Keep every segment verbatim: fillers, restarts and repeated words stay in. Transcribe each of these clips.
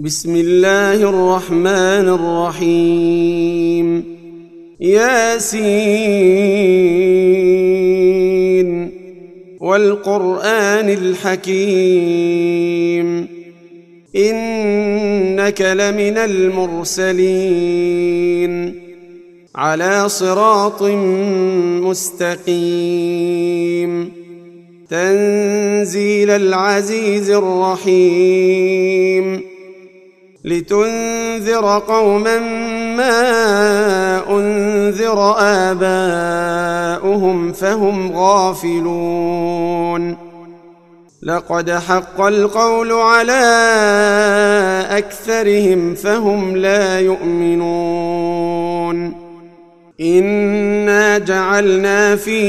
بسم الله الرحمن الرحيم. ياسين والقرآن الحكيم إنك لمن المرسلين على صراط مستقيم تنزيل العزيز الرحيم لتنذر قوما ما أنذر آباؤهم فهم غافلون. لقد حق القول على أكثرهم فهم لا يؤمنون. إنا جعلنا في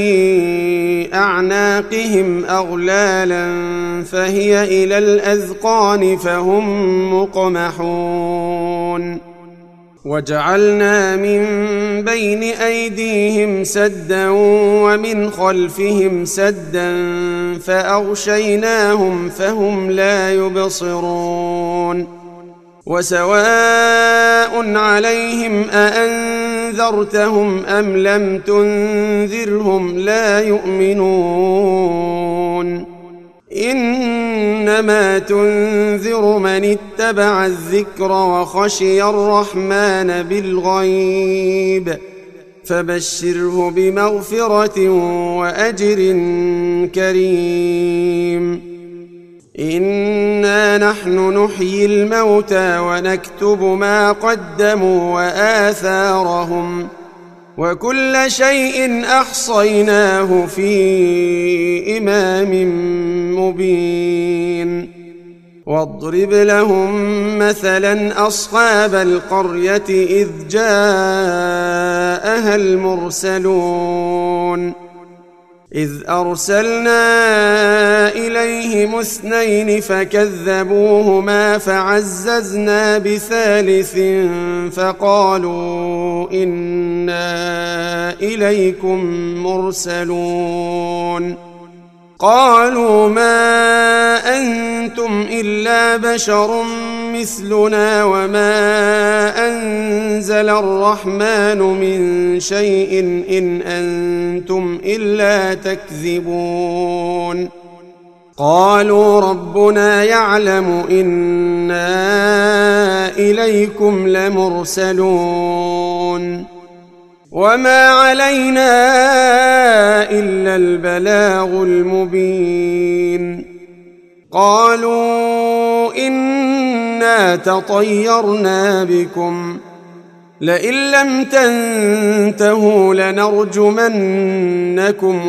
أعناقهم أغلالا فهي إلى الأذقان فهم مقمحون. وجعلنا من بين أيديهم سدا ومن خلفهم سدا فأغشيناهم فهم لا يبصرون. وسواء عليهم أأنذرتهم أم لم تنذرهم لا يؤمنون. إنما تنذر من اتبع الذكر وخشي الرحمن بالغيب فبشره بمغفرة وأجر كريم. إنا نحن نحيي الموتى ونكتب ما قدموا وآثارهم وكل شيء أحصيناه في إمام مبين. واضرب لهم مثلا أصحاب القرية إذ جاءها المرسلون إذ أرسلنا إليهم اثنين فكذبوهما فعززنا بثالث فقالوا إنا إليكم مرسلون. قالوا ما أنتم إلا بشر مثلنا وما أنزل الرحمن من شيء إن أنتم إلا تكذبون. قالوا ربنا يعلم إنا إليكم لمرسلون وما علينا إلا البلاغ المبين. قالوا إنا تطيرنا بكم لئن لم تنتهوا لنرجمنكم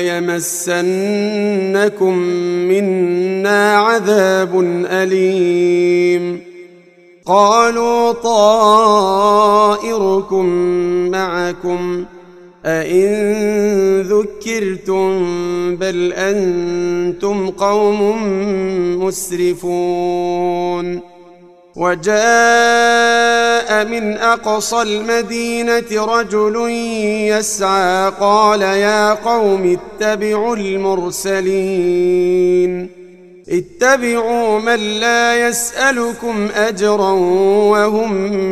وليمسنكم منا عذاب أليم. قالوا طائركم معكم أئن ذكرتم بل أنتم قوم مسرفون. وجاء من أقصى المدينة رجل يسعى قال يا قوم اتبعوا المرسلين اتبعوا من لا يسألكم أجرا وهم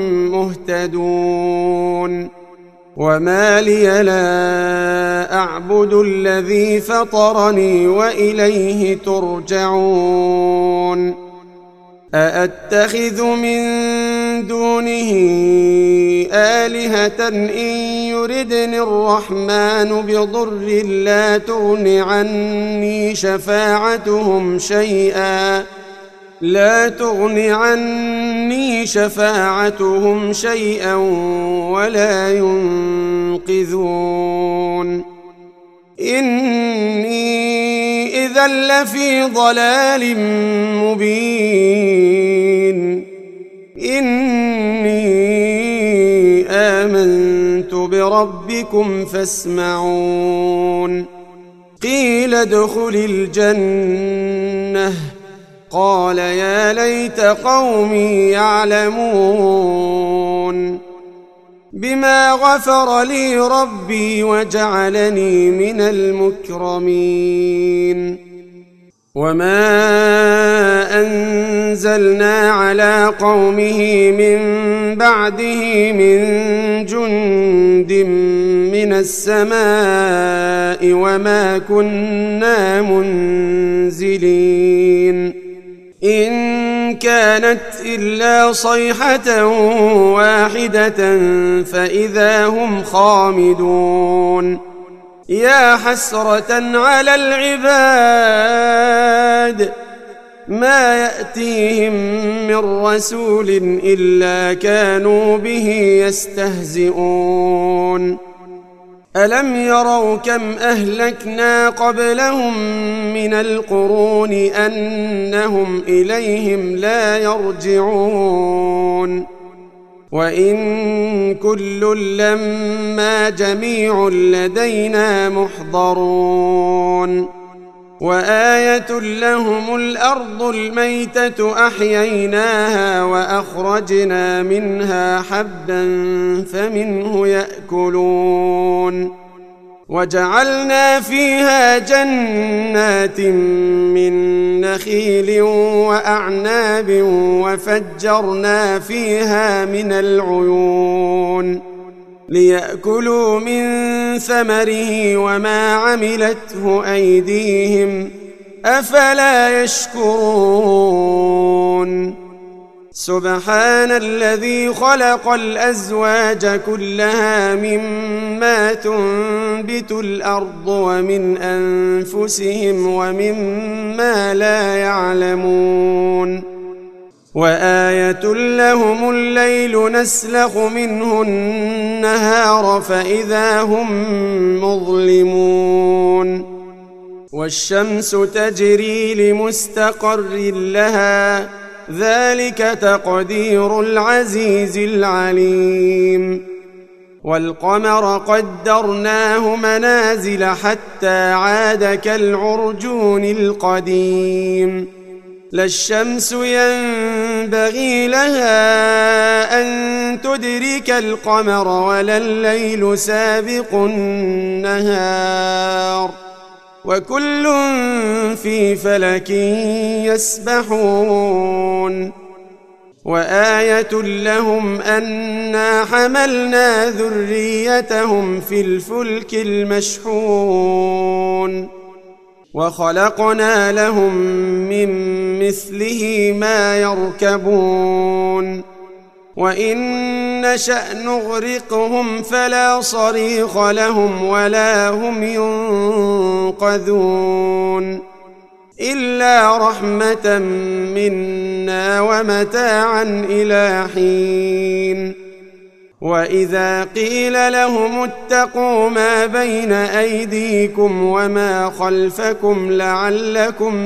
مهتدون. وما لي لا أعبد الذي فطرني وإليه ترجعون. أأتخذ من دونه آلهة إن يردني الرحمن بضر لا تغن عني شفاعتهم شيئا لا تغن عني شفاعتهم شيئا ولا ينقذون. إني إذا لفي ضلال مبين. إني آمنت بربكم فاسمعون. قيل ادخل الجنة قال يا ليت قومي يعلمون بما غفر لي ربي وجعلني من المكرمين. وما أنزلنا على قومه من بعده من جند من السماء وما كنا منزلين إن كانت إلا صيحة واحدة فإذا هم خامدون يا حسرة على العباد ما يأتيهم من رسول إلا كانوا به يستهزئون ألم يروا كم أهلكنا قبلهم من القرون أنهم إليهم لا يرجعون وإن كل لما جميع لدينا محضرون وآية لهم الأرض الميتة أحييناها وأخرجنا منها حبا فمنه يأكلون وجعلنا فيها جنات من نخيل وأعناب وفجرنا فيها من العيون ليأكلوا من ثمره وما عملته أيديهم أفلا يشكرون سبحان الذي خلق الأزواج كلها مما تنبت الأرض ومن أنفسهم ومما لا يعلمون وآية لهم الليل نسلخ منه النهار فإذا هم مظلمون والشمس تجري لمستقر لها ذلك تقدير العزيز العليم والقمر قدرناه منازل حتى عاد كالعرجون القديم لا الشمس ينبغي لها أن تدرك القمر ولا الليل سابق النهار وكل في فلك يسبحون وآية لهم أنا حملنا ذريتهم في الفلك المشحون وخلقنا لهم من مثله ما يركبون وإن نشأ نغرقهم فلا صريخ لهم ولا هم ينقذون إلا رحمة منا ومتاعا إلى حين وإذا قيل لهم اتقوا ما بين أيديكم وما خلفكم لعلكم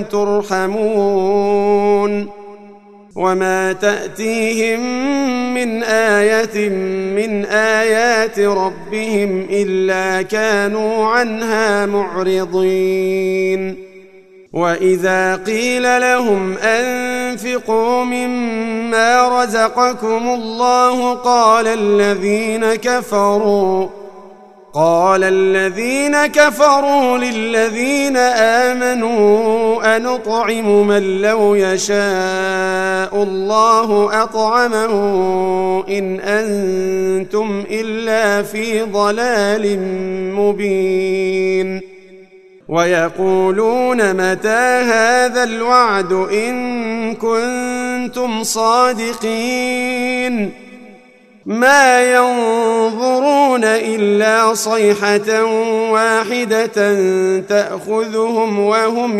ترحمون وما تأتيهم من آية من آيات ربهم إلا كانوا عنها معرضين وإذا قيل لهم أنفقوا مما رزقكم الله قال الذين كفروا قال الذين كفروا للذين آمنوا أنطعم من لو يشاء الله أطعمه إن أنتم إلا في ضلال مبين ويقولون متى هذا الوعد إن كنتم صادقين ما ينظرون إلا صيحة واحدة تأخذهم وهم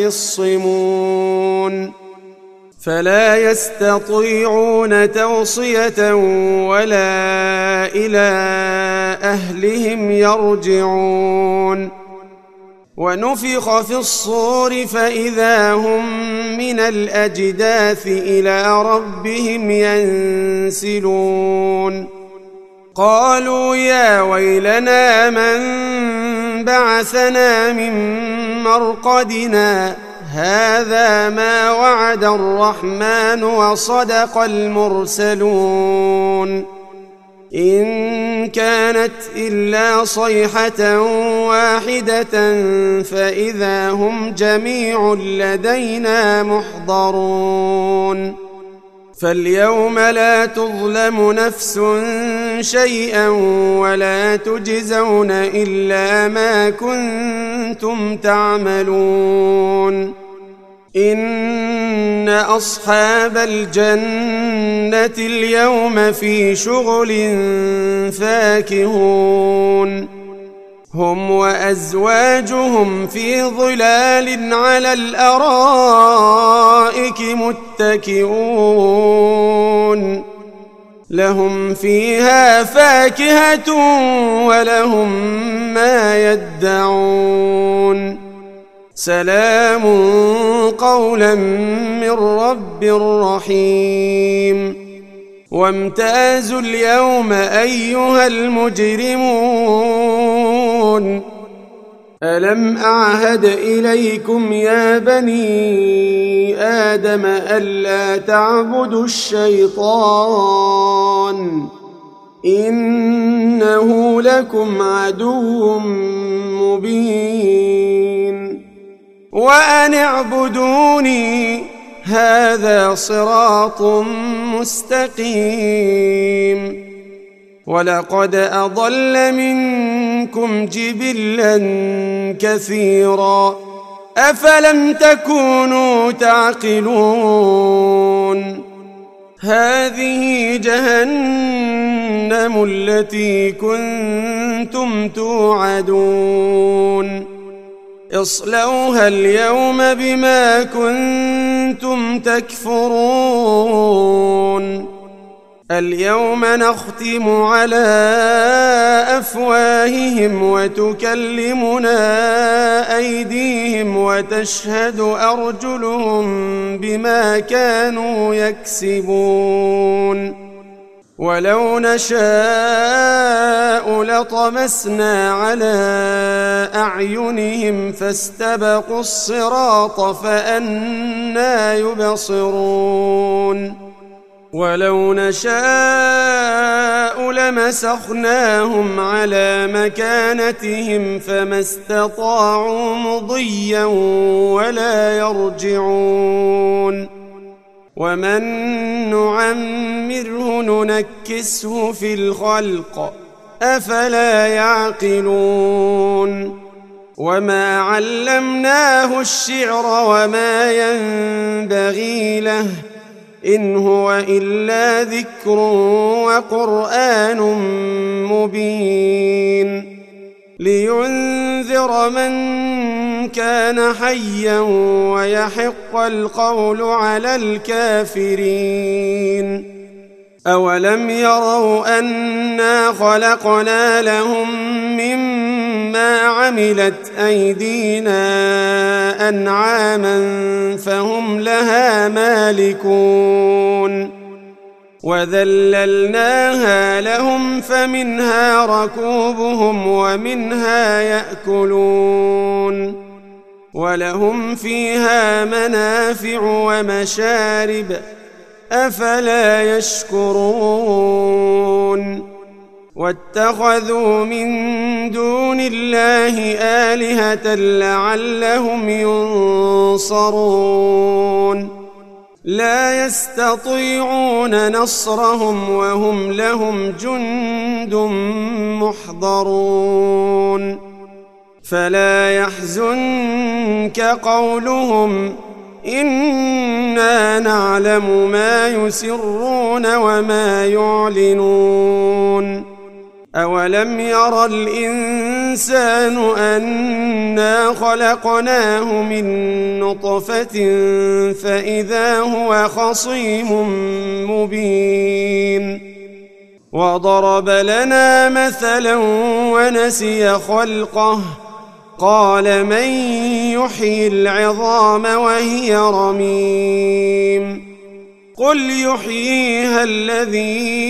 يخصمون فلا يستطيعون توصية ولا إلى أهلهم يرجعون ونفخ في الصور فإذا هم من الأجداث إلى ربهم ينسلون قالوا يا ويلنا من بعثنا من مرقدنا هذا ما وعد الرحمن وصدق المرسلون إن كانت إلا صيحة واحدة فإذا هم جميع لدينا محضرون فاليوم لا تظلم نفس شيئا ولا تجزون إلا ما كنتم تعملون إن أصحاب الجنة اليوم في شغل فاكهون هم وأزواجهم في ظلال على الأرائك متكئون لهم فيها فاكهة ولهم ما يدعون سلام قولا من رب رحيم وامتازوا اليوم أيها المجرمون ألم أعهد إليكم يا بني آدم ألا تعبدوا الشيطان إنه لكم عدو مبين وأن اعبدوني هذا صراط مستقيم ولقد أضل منكم جبلا كثيرا أفلم تكونوا تعقلون هذه جهنم التي كنتم توعدون اصلوها اليوم بما كنتم تكفرون اليوم نختم على أفواههم وتكلمنا أيديهم وتشهد أرجلهم بما كانوا يكسبون ولو نشاء لطمسنا على أعينهم فاستبقوا الصراط فأنى يبصرون ولو نشاء لمسخناهم على مكانتهم فما استطاعوا مضيا ولا يرجعون ومن نعمره ننكسه في الخلق أفلا يعقلون وما علمناه الشعر وما ينبغي له إن هو إلا ذكر وقرآن مبين لينذر من كان حيا ويحق القول على الكافرين أولم يروا أنا خلقنا لهم مما عملت أيدينا أنعاما فهم لها مالكون وذللناها لهم فمنها ركوبهم ومنها يأكلون ولهم فيها منافع ومشارب أفلا يشكرون واتخذوا من دون الله آلهة لعلهم ينصرون لا يستطيعون نصرهم وهم لهم جند محضرون فلا يحزنك قولهم إنا نعلم ما يسرون وما يعلنون أولم ير الإنسان أنا خلقناه من نطفة فإذا هو خصيم مبين وضرب لنا مثلا ونسي خلقه قال من يحيي العظام وهي رميم قل يحييها الذي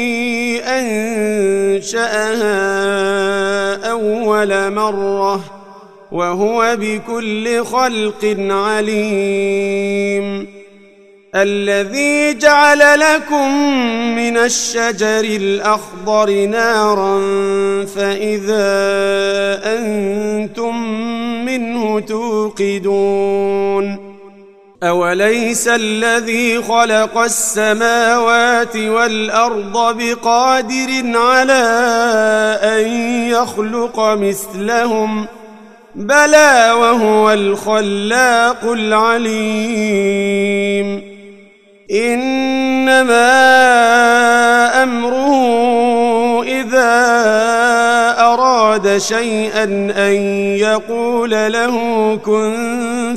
أنشأها أول مرة وهو بكل خلق عليم الذي جعل لكم من الشجر الأخضر نارا فإذا أنتم منه توقدون أوليس الذي خلق السماوات والأرض بقادر على أن يخلق مثلهم بلى وهو الخلاق العليم إنما أمره إذا أراد شيئا أن يقول له كن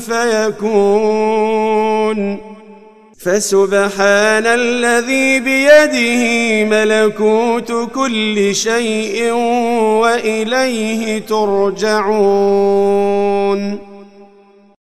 فيكون فسبحان الذي بيده ملكوت كل شيء وإليه ترجعون